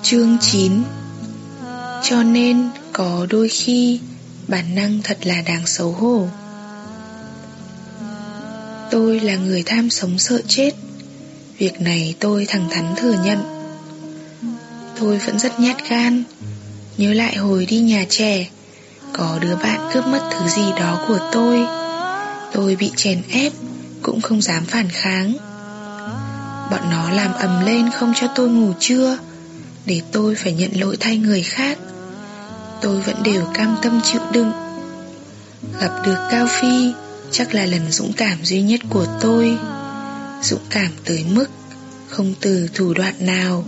Chương 9. Cho nên có đôi khi bản năng thật là đáng xấu hổ. Tôi là người tham sống sợ chết. Việc này tôi thẳng thắn thừa nhận. Tôi vẫn rất nhát gan. Nhớ lại hồi đi nhà trẻ, có đứa bạn cướp mất thứ gì đó của tôi bị chèn ép, cũng không dám phản kháng. Bọn nó làm ầm lên không cho tôi ngủ trưa, để tôi phải nhận lỗi thay người khác. Tôi vẫn đều cam tâm chịu đựng. Gặp được Cao Phi chắc là lần dũng cảm duy nhất của tôi. Dũng cảm tới mức không từ thủ đoạn nào.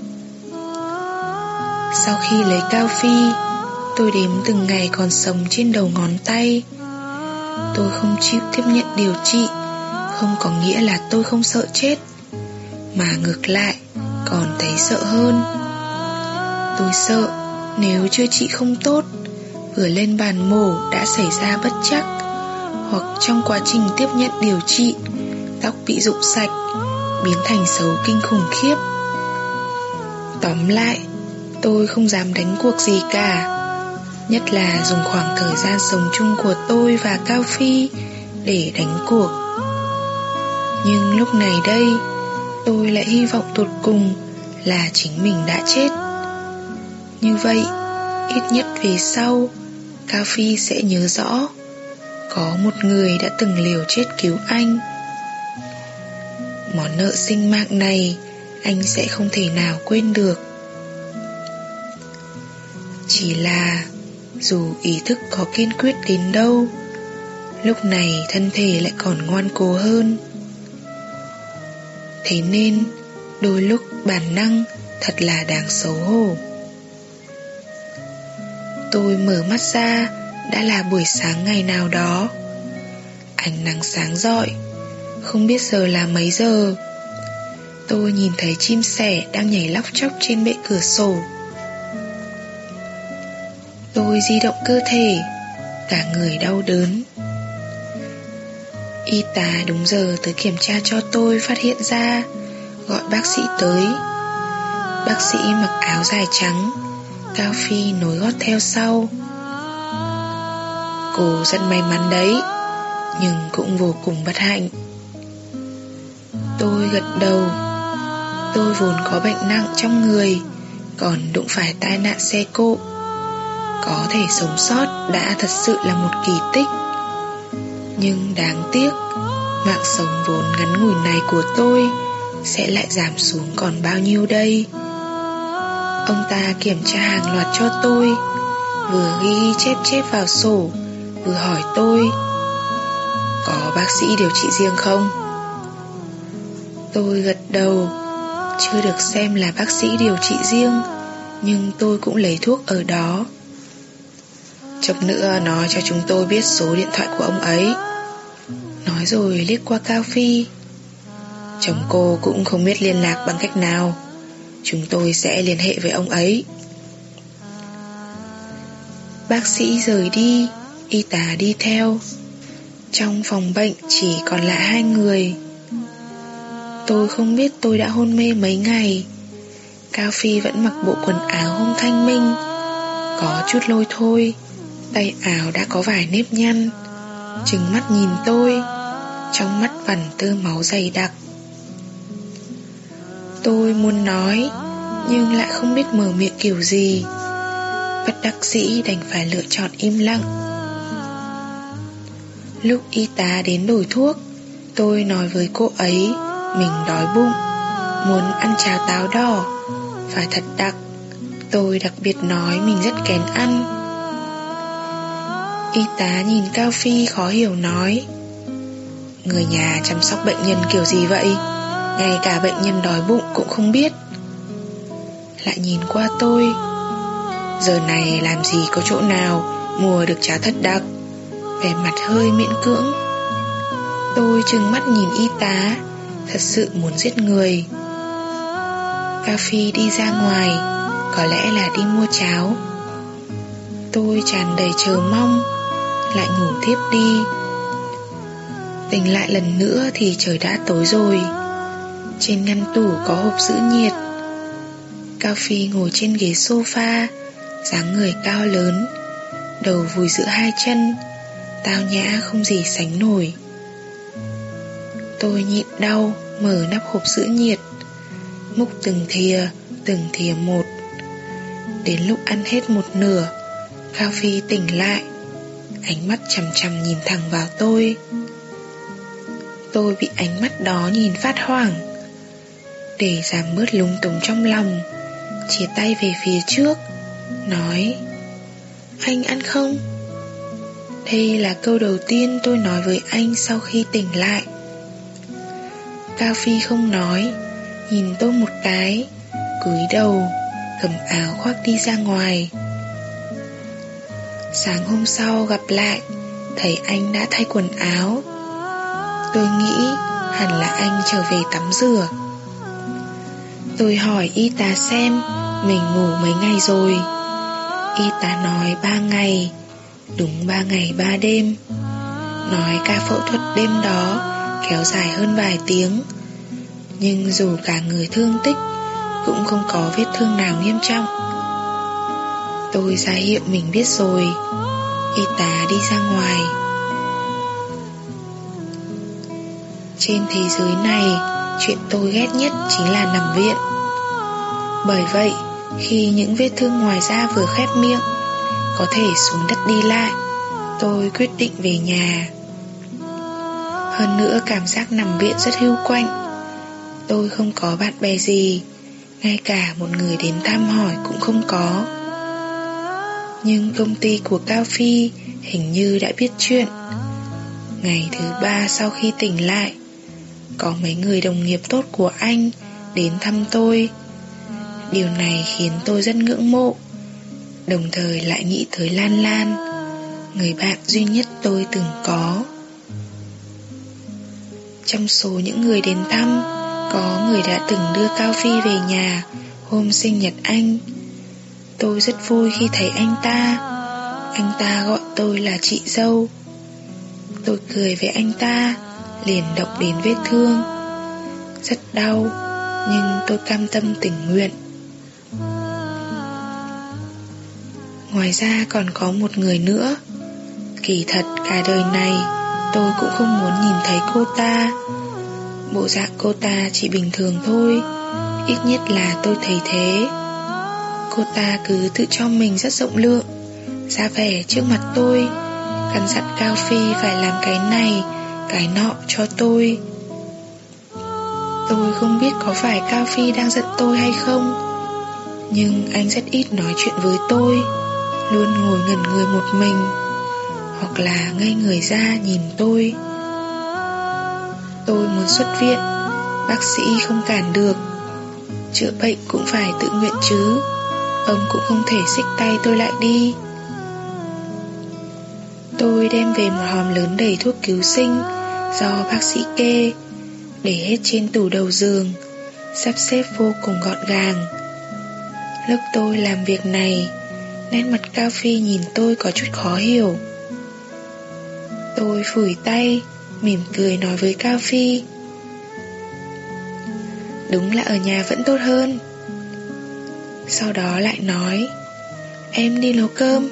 Sau khi lấy Cao Phi, tôi đếm từng ngày còn sống trên đầu ngón tay. Tôi không chịu tiếp nhận điều trị không có nghĩa là tôi không sợ chết, mà ngược lại còn thấy sợ hơn. Tôi sợ nếu chữa trị không tốt, vừa lên bàn mổ đã xảy ra bất trắc, hoặc trong quá trình tiếp nhận điều trị, tóc bị rụng sạch, biến thành xấu kinh khủng khiếp. Tóm lại, tôi không dám đánh cuộc gì cả, nhất là dùng khoảng thời gian sống chung của tôi và Cao Phi để đánh cuộc. Nhưng lúc này đây, tôi lại hy vọng tột cùng là chính mình đã chết. Như vậy, ít nhất về sau, Cao Phi sẽ nhớ rõ có một người đã từng liều chết cứu anh. Món nợ sinh mạng này anh sẽ không thể nào quên được. Chỉ là dù ý thức có kiên quyết đến đâu, lúc này thân thể lại còn ngoan cố hơn. Thế nên đôi lúc bản năng thật là đáng xấu hổ. Tôi mở mắt ra, đã là buổi sáng ngày nào đó. Ánh nắng sáng rọi, không biết giờ là mấy giờ. Tôi nhìn thấy chim sẻ đang nhảy lóc chóc trên bệ cửa sổ. Tôi di động cơ thể, cả người đau đớn. Y tá đúng giờ tới kiểm tra cho tôi phát hiện ra, gọi bác sĩ tới. Bác sĩ mặc áo dài trắng, Cao Phi nối gót theo sau. Cô rất may mắn đấy, nhưng cũng vô cùng bất hạnh. Tôi gật đầu. Tôi vốn có bệnh nặng trong người, còn đụng phải tai nạn xe cộ. Có thể sống sót đã thật sự là một kỳ tích. Nhưng đáng tiếc, mạng sống vốn ngắn ngủi này của tôi sẽ lại giảm xuống còn bao nhiêu đây. Ông ta kiểm tra hàng loạt cho tôi, vừa ghi chép vào sổ, vừa hỏi tôi: có bác sĩ điều trị riêng không? Tôi gật đầu. Chưa được xem là bác sĩ điều trị riêng, nhưng tôi cũng lấy thuốc ở đó. Chốc nữa nói cho chúng tôi biết số điện thoại của ông ấy. Nói rồi liếc qua Cao Phi. Chồng cô cũng không biết liên lạc bằng cách nào, chúng tôi sẽ liên hệ với ông ấy. Bác sĩ rời đi, y tá đi theo. Trong phòng bệnh chỉ còn lại hai người. Tôi không biết tôi đã hôn mê mấy ngày. Cao Phi vẫn mặc bộ quần áo hôm thanh minh, có chút lôi thôi, tay áo đã có vài nếp nhăn. Trừng mắt nhìn tôi, trong mắt vằn tơ máu dày đặc. Tôi muốn nói, nhưng lại không biết mở miệng kiểu gì. Bất đắc dĩ đành phải lựa chọn im lặng. Lúc y tá đến đổi thuốc, tôi nói với cô ấy mình đói bụng, muốn ăn cháo táo đỏ, phải thật đặc. Tôi đặc biệt nói mình rất kén ăn. Y tá nhìn Cao Phi khó hiểu nói: người nhà chăm sóc bệnh nhân kiểu gì vậy? Ngay cả bệnh nhân đói bụng cũng không biết. Lại nhìn qua tôi: giờ này làm gì có chỗ nào mua được cháo thật đặc. Vẻ mặt hơi miễn cưỡng. Tôi trừng mắt nhìn y tá, thật sự muốn giết người. Cao Phi đi ra ngoài, có lẽ là đi mua cháo. Tôi tràn đầy chờ mong, lại ngủ thiếp đi. Tỉnh lại lần nữa thì trời đã tối rồi. Trên ngăn tủ có hộp giữ nhiệt. Cao Phi ngồi trên ghế sofa, dáng người cao lớn, đầu vùi giữa hai chân, tao nhã không gì sánh nổi. Tôi nhịn đau mở nắp hộp sữa nhiệt, múc từng thìa một. Đến lúc ăn hết một nửa, Cao Phi tỉnh lại, ánh mắt chằm chằm nhìn thẳng vào tôi. Tôi bị ánh mắt đó nhìn phát hoảng. Để giảm bớt lúng túng trong lòng, chìa tay về phía trước, nói: "Anh ăn không?" Đây là câu đầu tiên tôi nói với anh sau khi tỉnh lại. Cao Phi không nói, nhìn tôi một cái, cúi đầu, cầm áo khoác đi ra ngoài. Sáng hôm sau gặp lại, thấy anh đã thay quần áo. Tôi nghĩ hẳn là anh trở về tắm rửa. Tôi hỏi y tá xem mình ngủ mấy ngày rồi. Y tá nói 3 ngày, đúng 3 ngày 3 đêm. Nói ca phẫu thuật đêm đó kéo dài hơn vài tiếng, nhưng dù cả người thương tích cũng không có vết thương nào nghiêm trọng. Tôi ra hiệu mình biết rồi. Y tá đi ra ngoài. Trên thế giới này, chuyện tôi ghét nhất chính là nằm viện. Bởi vậy, khi những vết thương ngoài da vừa khép miệng, có thể xuống đất đi lại, tôi quyết định về nhà. Hơn nữa cảm giác nằm viện rất hưu quạnh. Tôi không có bạn bè gì, ngay cả một người đến thăm hỏi cũng không có. Nhưng công ty của Cao Phi hình như đã biết chuyện. Ngày thứ 3 sau khi tỉnh lại, có mấy người đồng nghiệp tốt của anh đến thăm tôi. Điều này khiến tôi rất ngưỡng mộ, đồng thời lại nghĩ tới Lan Lan, người bạn duy nhất tôi từng có. Trong số những người đến thăm, có người đã từng đưa Cao Phi về nhà hôm sinh nhật anh. Tôi rất vui khi thấy anh ta. Anh ta gọi tôi là chị dâu. Tôi cười với anh ta, liền động đến vết thương. Rất đau, nhưng tôi cam tâm tình nguyện. Ngoài ra còn có một người nữa. Kỳ thật cả đời này tôi cũng không muốn nhìn thấy cô ta. Bộ dạng cô ta chỉ bình thường thôi, ít nhất là tôi thấy thế. Cô ta cứ tự cho mình rất rộng lượng, ra vẻ trước mặt tôi, căn dặn Cao Phi phải làm cái này, cái nọ cho tôi. Tôi không biết có phải Cao Phi đang giận tôi hay không, nhưng anh rất ít nói chuyện với tôi, luôn ngồi ngẩn người một mình, hoặc là ngây người ra nhìn tôi. Tôi muốn xuất viện, bác sĩ không cản được. Chữa bệnh cũng phải tự nguyện chứ, ông cũng không thể xích tay tôi lại đi. Tôi đem về một hòm lớn đầy thuốc cứu sinh do bác sĩ kê, để hết trên tủ đầu giường, sắp xếp vô cùng gọn gàng. Lúc tôi làm việc này, nét mặt Cao Phi nhìn tôi có chút khó hiểu. Tôi phủi tay, mỉm cười nói với Cao Phi: "Đúng là ở nhà vẫn tốt hơn." Sau đó lại nói: "Em đi nấu cơm."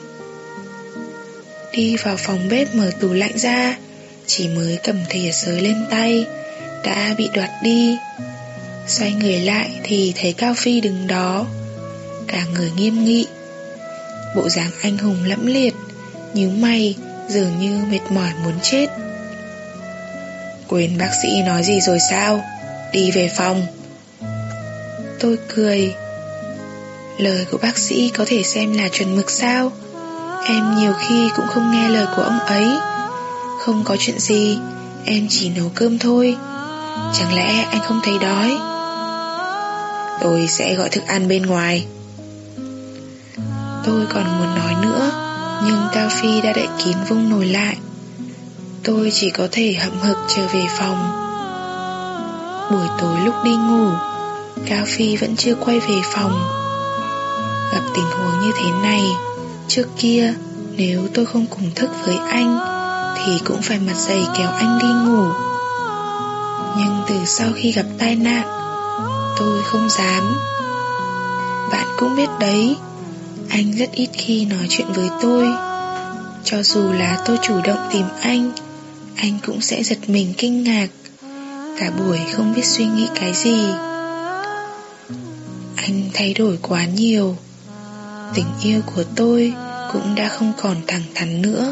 Đi vào phòng bếp mở tủ lạnh ra, chỉ mới cầm thìa xới lên tay đã bị đoạt đi. Xoay người lại thì thấy Cao Phi đứng đó, cả người nghiêm nghị, bộ dáng anh hùng lẫm liệt, nhíu mày, dường như mệt mỏi muốn chết. "Quên bác sĩ nói gì rồi sao? Đi về phòng." Tôi cười. Lời của bác sĩ có thể xem là chuẩn mực sao? Em nhiều khi cũng không nghe lời của ông ấy. Không có chuyện gì, em chỉ nấu cơm thôi. Chẳng lẽ anh không thấy đói? Tôi sẽ gọi thức ăn bên ngoài. Tôi còn muốn nói nữa, nhưng Cao Phi đã đậy kín vung nồi lại. Tôi chỉ có thể hậm hực trở về phòng. Buổi tối lúc đi ngủ, Cao Phi vẫn chưa quay về phòng. Gặp tình huống như thế này, trước kia nếu tôi không cùng thức với anh thì cũng phải mặt dày kéo anh đi ngủ. Nhưng từ sau khi gặp tai nạn, tôi không dám. Bạn cũng biết đấy, anh rất ít khi nói chuyện với tôi. Cho dù là tôi chủ động tìm anh cũng sẽ giật mình kinh ngạc, cả buổi không biết suy nghĩ cái gì. Anh thay đổi quá nhiều. Tình yêu của tôi cũng đã không còn thẳng thắn nữa.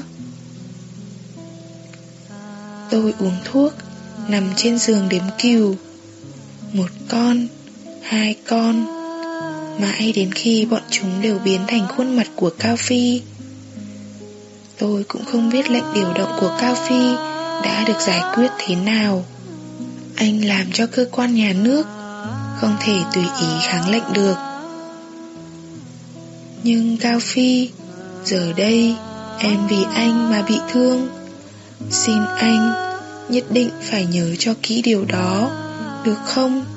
Tôi uống thuốc, nằm trên giường đếm cừu. 1 con, 2 con, mãi đến khi bọn chúng đều biến thành khuôn mặt của Cao Phi. Tôi cũng không biết lệnh điều động của Cao Phi đã được giải quyết thế nào. Anh làm cho cơ quan nhà nước, không thể tùy ý kháng lệnh được. Nhưng Cao Phi, giờ đây em vì anh mà bị thương. Xin anh nhất định phải nhớ cho kỹ điều đó, được không?